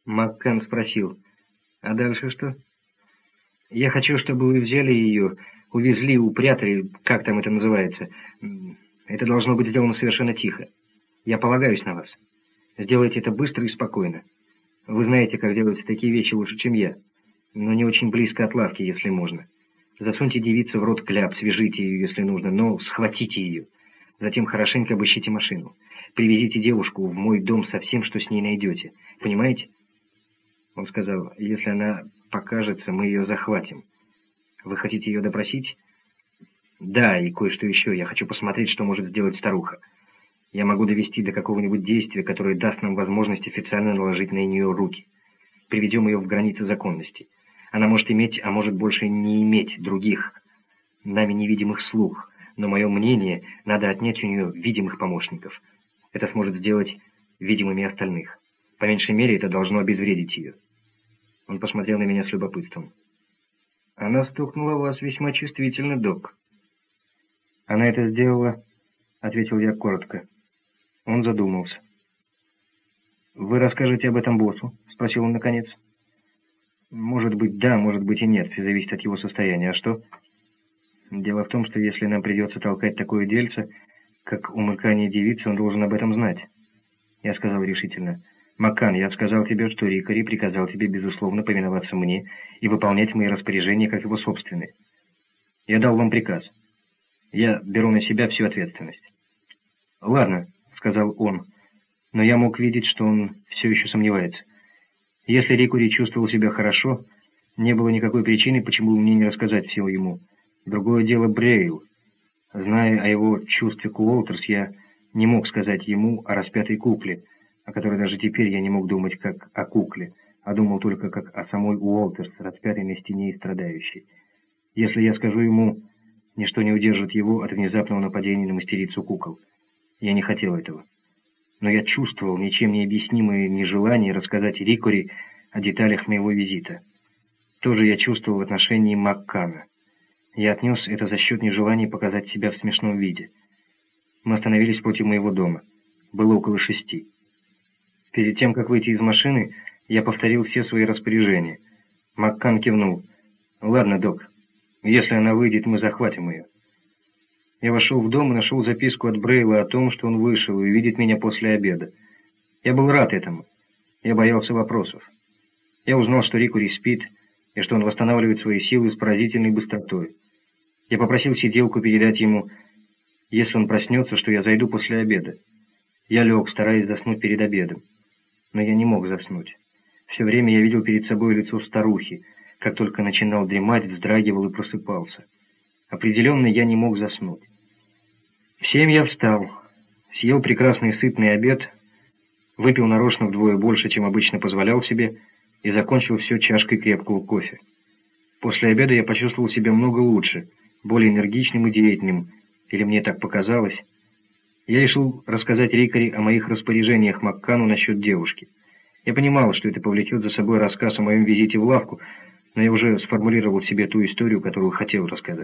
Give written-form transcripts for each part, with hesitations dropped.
Маккан спросил: «А дальше что?» «Я хочу, чтобы вы взяли ее, увезли, упрятали, как там это называется. Это должно быть сделано совершенно тихо. Я полагаюсь на вас. Сделайте это быстро и спокойно. Вы знаете, как делаются такие вещи лучше, чем я. Но не очень близко от лавки, если можно. Засуньте девице в рот кляп, свяжите ее, если нужно, но схватите ее. Затем хорошенько обыщите машину. Привезите девушку в мой дом со всем, что с ней найдете. Понимаете?» Он сказал: «Если она покажется, мы ее захватим. Вы хотите ее допросить?» «Да, и кое-что еще. Я хочу посмотреть, что может сделать старуха. Я могу довести до какого-нибудь действия, которое даст нам возможность официально наложить на нее руки. Приведем ее в границы законности. Она может иметь, а может больше не иметь других, нами невидимых слуг, но мое мнение, надо отнять у нее видимых помощников. Это сможет сделать видимыми остальных. По меньшей мере, это должно обезвредить ее». Он посмотрел на меня с любопытством. «Она стукнула вас весьма чувствительно, док». «Она это сделала», — ответил я коротко. Он задумался. «Вы расскажете об этом боссу?» — спросил он наконец. «Может быть, да, может быть и нет. Все зависит от его состояния. А что?» «Дело в том, что если нам придется толкать такое дельце, как умыкание девицы, он должен об этом знать». Я сказал решительно: «Маккан, я сказал тебе, что Рикари приказал тебе, безусловно, повиноваться мне и выполнять мои распоряжения как его собственные. Я дал вам приказ. Я беру на себя всю ответственность». «Ладно», — сказал он, но я мог видеть, что он все еще сомневается. Если Рикури чувствовал себя хорошо, не было никакой причины, почему мне не рассказать всего ему. Другое дело Брейл. Зная о его чувстве к Уолтерс, я не мог сказать ему о распятой кукле, о которой даже теперь я не мог думать как о кукле, а думал только как о самой Уолтерс, распятой на стене и страдающей. Если я скажу ему, ничто не удержит его от внезапного нападения на мастерицу кукол. Я не хотел этого. Но я чувствовал ничем не объяснимое нежелание рассказать Рикури о деталях моего визита. То же я чувствовал в отношении Маккана. Я отнес это за счет нежелания показать себя в смешном виде. Мы остановились против моего дома. Было около 6. Перед тем, как выйти из машины, я повторил все свои распоряжения. Маккан кивнул. «Ладно, док. Если она выйдет, мы захватим ее». Я вошел в дом и нашел записку от Брейла о том, что он вышел и видит меня после обеда. Я был рад этому. Я боялся вопросов. Я узнал, что Рикури спит, и что он восстанавливает свои силы с поразительной быстротой. Я попросил сиделку передать ему, если он проснется, что я зайду после обеда. Я лег, стараясь заснуть перед обедом. Но я не мог заснуть. Все время я видел перед собой лицо старухи. Как только начинал дремать, вздрагивал и просыпался. Определенно я не мог заснуть. В 7 я встал, съел прекрасный сытный обед, выпил нарочно вдвое больше, чем обычно позволял себе, и закончил все чашкой крепкого кофе. После обеда я почувствовал себя много лучше, более энергичным и деятельным, или мне так показалось. Я решил рассказать Рикари о моих распоряжениях Маккану насчет девушки. Я понимал, что это повлечет за собой рассказ о моем визите в лавку, но я уже сформулировал себе ту историю, которую хотел рассказать.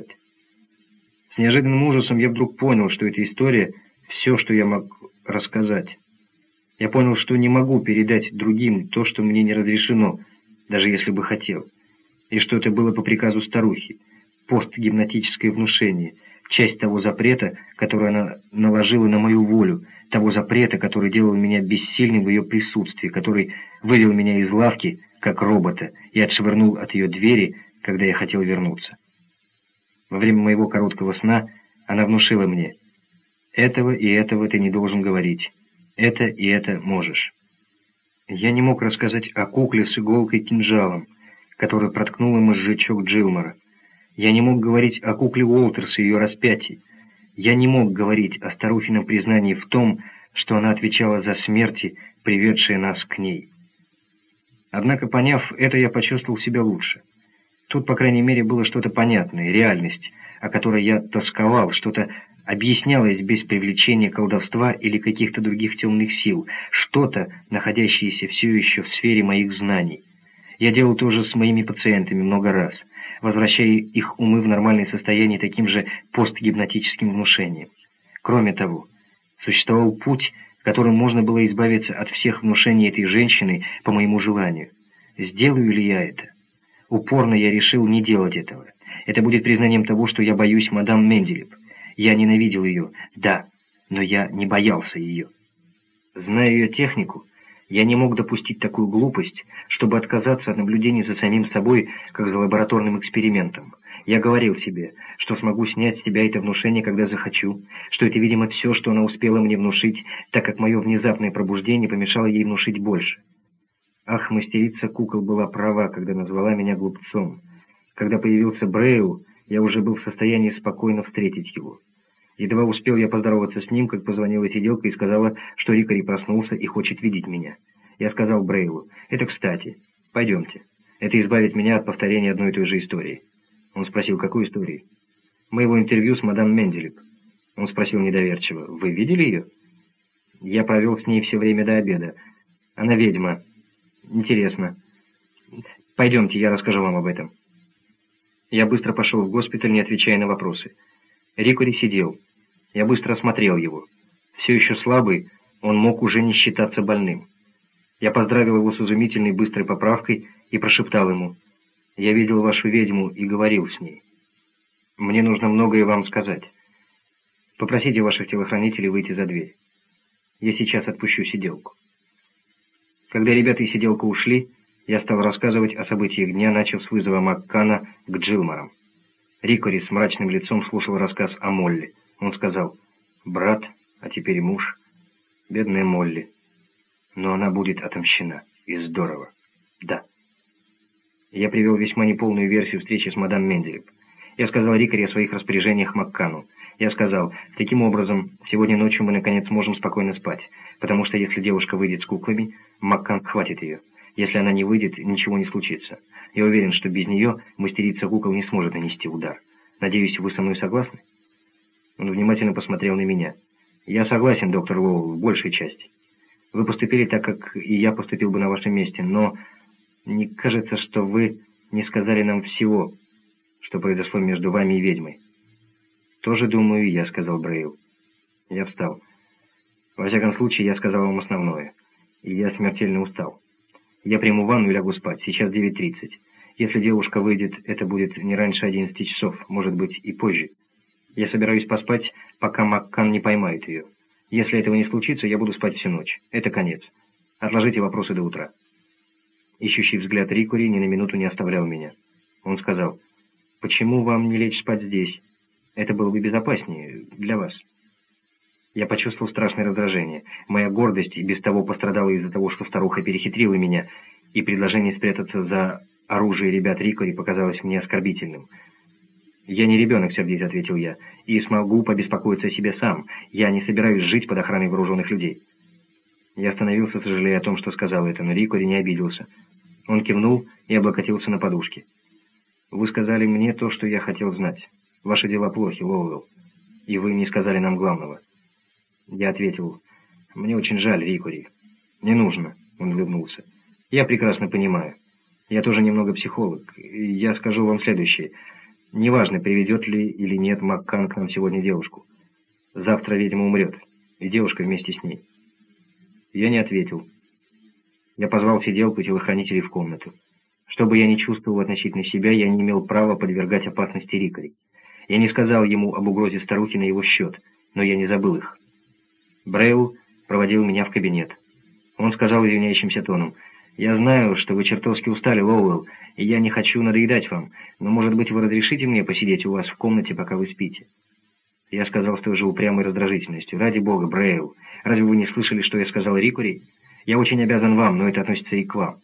С неожиданным ужасом я вдруг понял, что эта история – все, что я мог рассказать. Я понял, что не могу передать другим то, что мне не разрешено, даже если бы хотел, и что это было по приказу старухи, постгипнотическое внушение, часть того запрета, который она наложила на мою волю, того запрета, который делал меня бессильным в ее присутствии, который вывел меня из лавки, как робота, и отшвырнул от ее двери, когда я хотел вернуться. Во время моего короткого сна она внушила мне: «Этого и этого ты не должен говорить. Это и это можешь». Я не мог рассказать о кукле с иголкой-кинжалом, который проткнула мозжечок Джилмора. Я не мог говорить о кукле Уолтерс и ее распятии. Я не мог говорить о старухином признании в том, что она отвечала за смерти, приведшие нас к ней. Однако, поняв это, я почувствовал себя лучше. Тут, по крайней мере, было что-то понятное, реальность, о которой я тосковал, что-то объяснялось без привлечения колдовства или каких-то других темных сил, что-то, находящееся все еще в сфере моих знаний. Я делал то же с моими пациентами много раз, возвращая их умы в нормальное состояние таким же постгипнотическим внушением. Кроме того, существовал путь, которым можно было избавиться от всех внушений этой женщины по моему желанию. Сделаю ли я это? Упорно я решил не делать этого. Это будет признанием того, что я боюсь мадам Менделеб. Я ненавидел ее, да, но я не боялся ее. Зная ее технику, я не мог допустить такую глупость, чтобы отказаться от наблюдений за самим собой, как за лабораторным экспериментом. Я говорил себе, что смогу снять с себя это внушение, когда захочу, что это, видимо, все, что она успела мне внушить, так как мое внезапное пробуждение помешало ей внушить больше. Ах, мастерица кукол была права, когда назвала меня глупцом. Когда появился Брейл, я уже был в состоянии спокойно встретить его. Едва успел я поздороваться с ним, как позвонила сиделка и сказала, что Рикари проснулся и хочет видеть меня. Я сказал Брейлу: «Это кстати. Пойдемте. Это избавит меня от повторения одной и той же истории». Он спросил: «Какой истории?» «Моего интервью с мадам Менделеб». Он спросил недоверчиво: «Вы видели ее?» «Я провел с ней все время до обеда. Она ведьма. Интересно. Пойдемте, я расскажу вам об этом». Я быстро пошел в госпиталь, не отвечая на вопросы. Рикари сидел. Я быстро осмотрел его. Все еще слабый, он мог уже не считаться больным. Я поздравил его с изумительной быстрой поправкой и прошептал ему: «Я видел вашу ведьму и говорил с ней. Мне нужно многое вам сказать. Попросите ваших телохранителей выйти за дверь. Я сейчас отпущу сиделку». Когда ребята и сиделка ушли, я стал рассказывать о событиях дня, начав с вызова Маккана к Джилмарам. Рикари с мрачным лицом слушал рассказ о Молли. Он сказал: «Брат, а теперь и муж. Бедная Молли. Но она будет отомщена. И здорово. Да». Я привел весьма неполную версию встречи с мадам Менделеб. Я сказал Рикари о своих распоряжениях Маккану. Я сказал: «Таким образом, сегодня ночью мы наконец можем спокойно спать, потому что если девушка выйдет с куклами, Маккан хватит ее. Если она не выйдет, ничего не случится. Я уверен, что без нее мастерица кукол не сможет нанести удар. Надеюсь, вы со мной согласны?» Он внимательно посмотрел на меня. «Я согласен, доктор Лоуэлл, в большей части. Вы поступили так, как и я поступил бы на вашем месте, но не кажется, что вы не сказали нам всего, что произошло между вами и ведьмой?» «Тоже думаю и я», — сказал Брейл. Я встал. «Во всяком случае, я сказал вам основное. И я смертельно устал. Я приму ванну и лягу спать. Сейчас 9:30. Если девушка выйдет, это будет не раньше 11 часов, может быть, и позже. Я собираюсь поспать, пока Маккан не поймает ее. Если этого не случится, я буду спать всю ночь. Это конец. Отложите вопросы до утра». Ищущий взгляд Рикари ни на минуту не оставлял меня. Он сказал: «Почему вам не лечь спать здесь? Это было бы безопаснее для вас». Я почувствовал страшное раздражение. Моя гордость и без того пострадала из-за того, что старуха перехитрила меня, и предложение спрятаться за оружие ребят Рикари показалось мне оскорбительным. «Я не ребенок», — сердито ответил я, — «и смогу побеспокоиться о себе сам. Я не собираюсь жить под охраной вооруженных людей». Я остановился, сожалея о том, что сказал это, но Рикари не обиделся. Он кивнул и облокотился на подушке. «Вы сказали мне то, что я хотел знать. Ваши дела плохи, Лоуэлл, и вы не сказали нам главного». Я ответил: «Мне очень жаль, Рикари». «Не нужно», — он улыбнулся. «Я прекрасно понимаю. Я тоже немного психолог, и я скажу вам следующее. Неважно, приведет ли или нет Маккан к нам сегодня девушку. Завтра ведьма умрет, и девушка вместе с ней». Я не ответил. Я позвал сиделку и телохранителей в комнату. Что бы я ни чувствовал относительно себя, я не имел права подвергать опасности Рикари. Я не сказал ему об угрозе старухи на его счет, но я не забыл их. Брейл проводил меня в кабинет. Он сказал извиняющимся тоном: «Я знаю, что вы чертовски устали, Лоуэлл, и я не хочу надоедать вам, но, может быть, вы разрешите мне посидеть у вас в комнате, пока вы спите?» Я сказал с той же упрямой раздражительностью: «Ради бога, Брейл, разве вы не слышали, что я сказал Рикари? Я очень обязан вам, но это относится и к вам».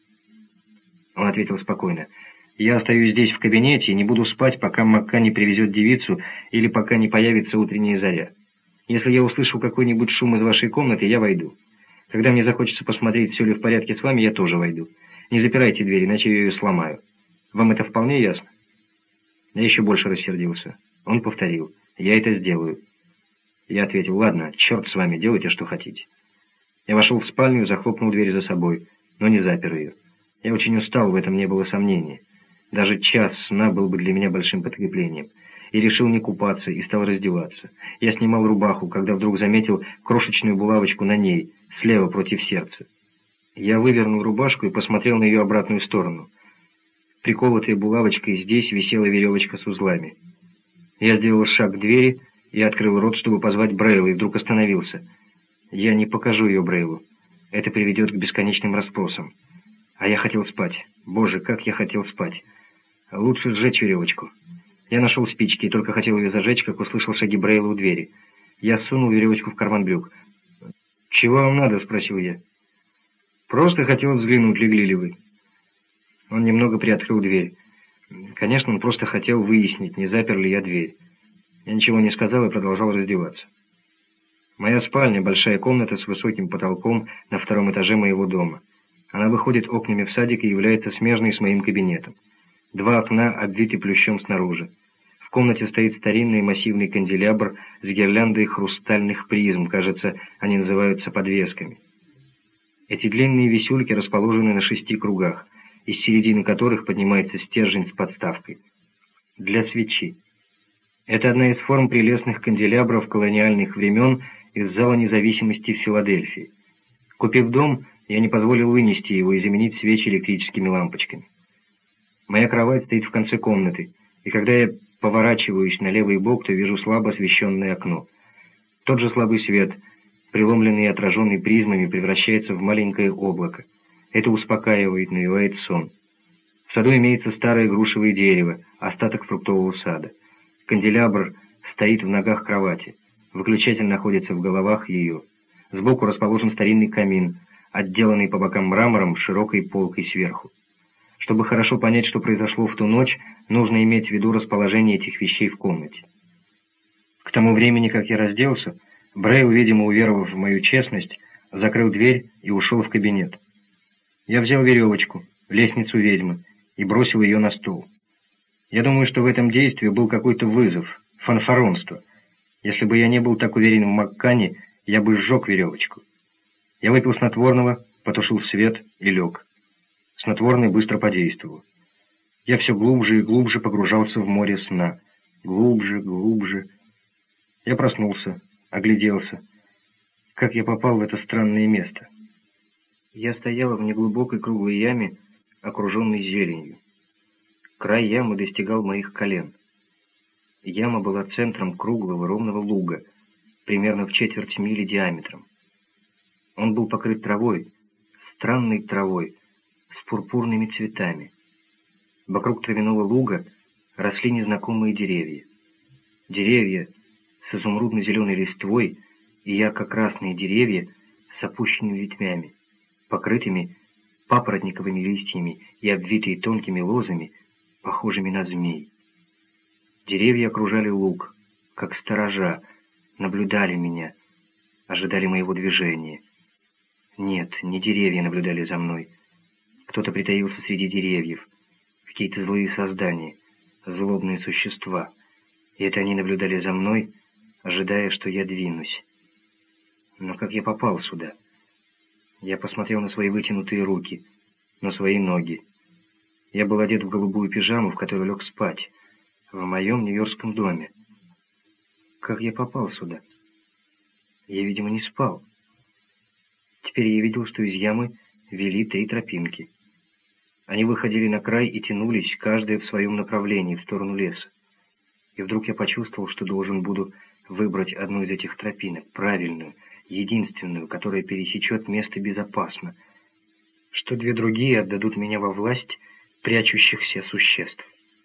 Он ответил спокойно: «Я остаюсь здесь в кабинете и не буду спать, пока Маккан не привезет девицу или пока не появится утренняя заря. Если я услышу какой-нибудь шум из вашей комнаты, я войду. Когда мне захочется посмотреть, все ли в порядке с вами, я тоже войду. Не запирайте дверь, иначе я ее сломаю. Вам это вполне ясно?» Я еще больше рассердился. Он повторил: «Я это сделаю». Я ответил: «Ладно, черт с вами, делайте, что хотите». Я вошел в спальню, захлопнул дверь за собой, но не запер ее. Я очень устал, в этом не было сомнения. Даже час сна был бы для меня большим подкреплением. и решил не купаться, и стал раздеваться. Я снимал рубаху, когда вдруг заметил крошечную булавочку на ней, слева против сердца. Я вывернул рубашку и посмотрел на ее обратную сторону. Приколотая булавочкой здесь висела веревочка с узлами. Я сделал шаг к двери и открыл рот, чтобы позвать Брейла, и вдруг остановился. Я не покажу ее Брейлу. Это приведет к бесконечным расспросам. А я хотел спать. Боже, как я хотел спать. Лучше сжечь веревочку. Я нашел спички и только хотел ее зажечь, как услышал шаги Брейла у двери. Я сунул веревочку в карман брюк. «Чего вам надо?» — спросил я. «Просто хотел взглянуть, легли ли вы». Он немного приоткрыл дверь. Конечно, он просто хотел выяснить, не запер ли я дверь. Я ничего не сказал и продолжал раздеваться. Моя спальня — большая комната с высоким потолком на втором этаже моего дома. Она выходит окнами в садик и является смежной с моим кабинетом. 2 окна обвиты плющом снаружи. В комнате стоит старинный массивный канделябр с гирляндой хрустальных призм, кажется, они называются подвесками. Эти длинные висюльки расположены на 6 кругах, из середины которых поднимается стержень с подставкой для свечи. Это одна из форм прелестных канделябров колониальных времен из зала независимости в Филадельфии. Купив дом, я не позволил вынести его и заменить свечи электрическими лампочками. Моя кровать стоит в конце комнаты, и когда я поворачиваюсь на левый бок, то вижу слабо освещенное окно. Тот же слабый свет, преломленный и отраженный призмами, превращается в маленькое облако. Это успокаивает, навевает сон. В саду имеется старое грушевое дерево, остаток фруктового сада. Канделябр стоит в ногах кровати. Выключатель находится в головах ее. Сбоку расположен старинный камин, отделанный по бокам мрамором с широкой полкой сверху. Чтобы хорошо понять, что произошло в ту ночь, нужно иметь в виду расположение этих вещей в комнате. К тому времени, как я разделся, Брейл, видимо, уверовав в мою честность, закрыл дверь и ушел в кабинет. Я взял веревочку, лестницу ведьмы, и бросил ее на стол. Я думаю, что в этом действии был какой-то вызов, фанфаронство. Если бы я не был так уверен в Маккане, я бы сжег веревочку. Я выпил снотворного, потушил свет и лег. Снотворное быстро подействовало. Я все глубже и глубже погружался в море сна. Глубже, глубже. Я проснулся, огляделся. Как я попал в это странное место? Я стоял в неглубокой круглой яме, окруженной зеленью. Край ямы достигал моих колен. Яма была центром круглого ровного луга, примерно в 1/4 мили диаметром. Он был покрыт травой, странной травой, с пурпурными цветами. Вокруг травяного луга росли незнакомые деревья. Деревья с изумрудно-зеленой листвой и ярко-красные деревья с опущенными ветвями, покрытыми папоротниковыми листьями и обвитые тонкими лозами, похожими на змей. Деревья окружали луг, как сторожа, наблюдали меня, ожидали моего движения. Нет, не деревья наблюдали за мной. Кто-то притаился среди деревьев, какие-то злые создания, злобные существа, и это они наблюдали за мной, ожидая, что я двинусь. Но как я попал сюда? Я посмотрел на свои вытянутые руки, на свои ноги. Я был одет в голубую пижаму, в которой лег спать, в моем нью-йоркском доме. Как я попал сюда? Я, видимо, не спал. Теперь я видел, что из ямы вели 3 тропинки. Они выходили на край и тянулись, каждая в своем направлении, в сторону леса. И вдруг я почувствовал, что должен буду выбрать одну из этих тропинок, правильную, единственную, которая пересечет место безопасно, что 2 другие отдадут меня во власть прячущихся существ.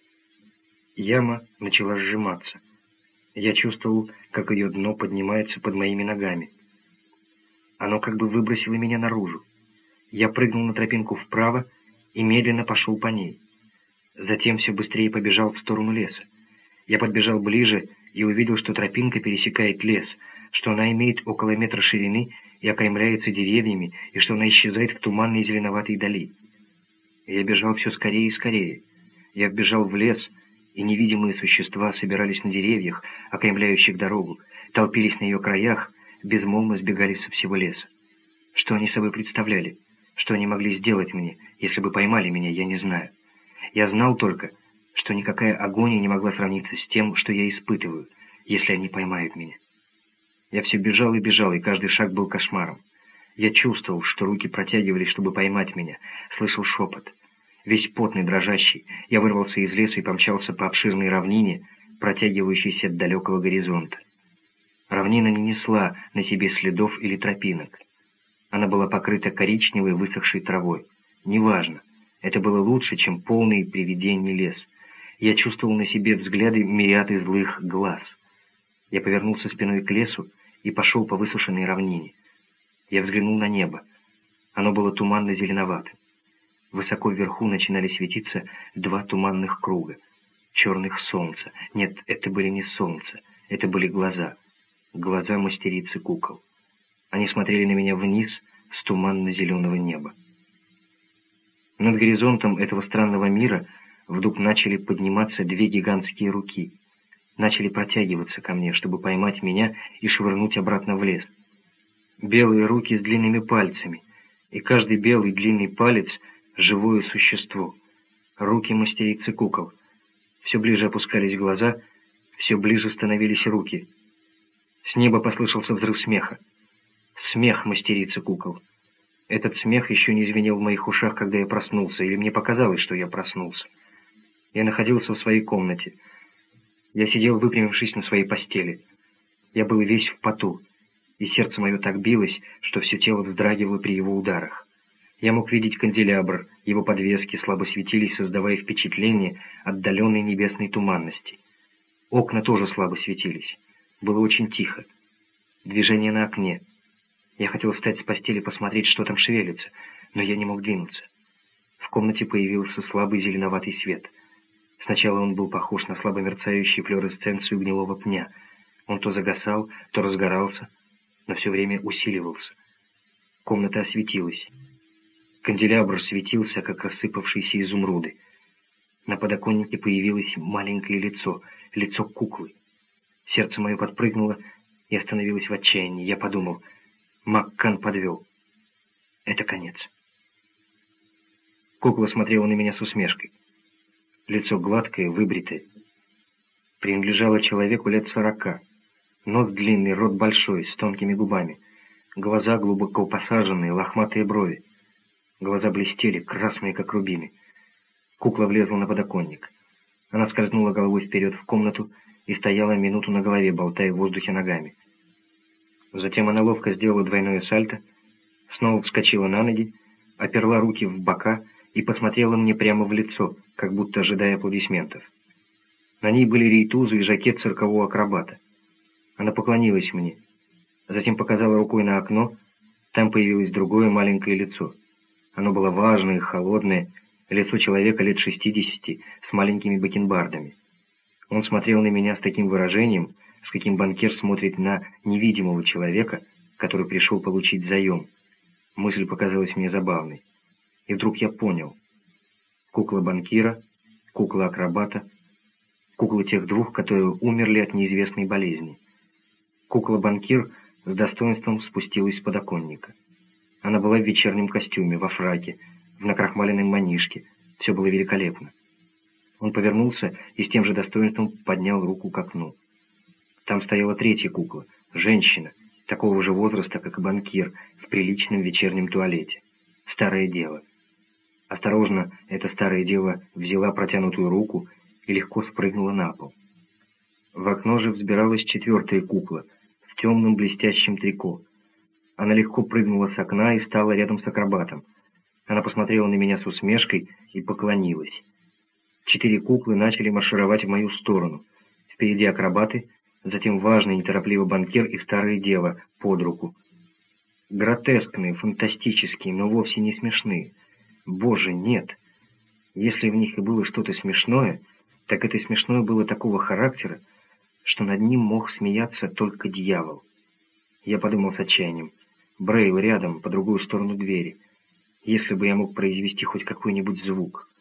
Яма начала сжиматься. Я чувствовал, как ее дно поднимается под моими ногами. Оно как бы выбросило меня наружу. Я прыгнул на тропинку вправо и медленно пошел по ней. Затем все быстрее побежал в сторону леса. Я подбежал ближе и увидел, что тропинка пересекает лес, что она имеет около метра ширины и окаймляется деревьями, и что она исчезает в туманной зеленоватой дали. Я бежал все скорее и скорее. Я вбежал в лес, и невидимые существа собирались на деревьях, окаймляющих дорогу, толпились на ее краях, безмолвно сбегали со всего леса. Что они собой представляли? Что они могли сделать мне, если бы поймали меня, я не знаю. Я знал только, что никакая агония не могла сравниться с тем, что я испытываю, если они поймают меня. Я все бежал и бежал, и каждый шаг был кошмаром. Я чувствовал, что руки протягивались, чтобы поймать меня, слышал шепот. Весь потный, дрожащий, я вырвался из леса и помчался по обширной равнине, протягивающейся от далекого горизонта. Равнина не несла на себе следов или тропинок. Она была покрыта коричневой высохшей травой. Неважно, это было лучше, чем полный привидений лес. Я чувствовал на себе взгляды мириады злых глаз. Я повернулся спиной к лесу и пошел по высушенной равнине. Я взглянул на небо. Оно было туманно-зеленоватым. Высоко вверху начинали светиться два туманных круга. Черных солнца. Нет, это были не солнца. Это были глаза. Глаза мастерицы кукол. Они смотрели на меня вниз с туманно-зеленого неба. Над горизонтом этого странного мира вдруг начали подниматься две гигантские руки. Начали протягиваться ко мне, чтобы поймать меня и швырнуть обратно в лес. Белые руки с длинными пальцами, и каждый белый длинный палец — живое существо. Руки мастерицы кукол. Все ближе опускались глаза, все ближе становились руки. С неба послышался взрыв смеха. Смех мастерицы кукол. Этот смех еще не звенел в моих ушах, когда я проснулся, или мне показалось, что я проснулся. Я находился в своей комнате. Я сидел, выпрямившись на своей постели. Я был весь в поту, и сердце мое так билось, что все тело вздрагивало при его ударах. Я мог видеть канделябр, его подвески слабо светились, создавая впечатление отдаленной небесной туманности. Окна тоже слабо светились. Было очень тихо. Движение на окне. Я хотел встать с постели, посмотреть, что там шевелится, но я не мог двинуться. В комнате появился слабый зеленоватый свет. Сначала он был похож на слабо мерцающую флуоресценцию гнилого пня. Он то загасал, то разгорался, но все время усиливался. Комната осветилась. Канделябр светился, как рассыпавшиеся изумруды. На подоконнике появилось маленькое лицо, лицо куклы. Сердце мое подпрыгнуло и остановилось в отчаянии. Я подумал, Маккан подвел. Это конец. Кукла смотрела на меня с усмешкой. Лицо гладкое, выбритое. Принадлежало человеку лет 40. Нос длинный, рот большой, с тонкими губами. Глаза глубоко посаженные, лохматые брови. Глаза блестели, красные, как рубины. Кукла влезла на подоконник. Она скользнула головой вперед в комнату и стояла минуту на голове, болтая в воздухе ногами. Затем она ловко сделала двойное сальто, снова вскочила на ноги, оперла руки в бока и посмотрела мне прямо в лицо, как будто ожидая аплодисментов. На ней были рейтузы и жакет циркового акробата. Она поклонилась мне, затем показала рукой на окно, там появилось другое маленькое лицо. Оно было важное, холодное, лицо человека лет 60 с маленькими бакенбардами. Он смотрел на меня с таким выражением, с каким банкир смотрит на невидимого человека, который пришел получить заем. Мысль показалась мне забавной. И вдруг я понял. Кукла банкира, кукла акробата, кукла тех двух, которые умерли от неизвестной болезни. Кукла-банкир с достоинством спустилась с подоконника. Она была в вечернем костюме, во фраке, в накрахмаленном манишке. Все было великолепно. Он повернулся и с тем же достоинством поднял руку к окну. Там стояла третья кукла, женщина, такого же возраста, как и банкир, в приличном вечернем туалете. Старое дева. Осторожно, эта старая дева взяла протянутую руку и легко спрыгнула на пол. В окно же взбиралась четвертая кукла в темном блестящем трико. Она легко прыгнула с окна и стала рядом с акробатом. Она посмотрела на меня с усмешкой и поклонилась. 4 куклы начали маршировать в мою сторону. Впереди акробаты, затем важный неторопливо банкир и старая дева под руку. Гротескные, фантастические, но вовсе не смешные. Боже, нет! Если в них и было что-то смешное, так это смешное было такого характера, что над ним мог смеяться только дьявол. Я подумал с отчаянием. Брейл рядом, по другую сторону двери. Если бы я мог произвести хоть какой-нибудь звук.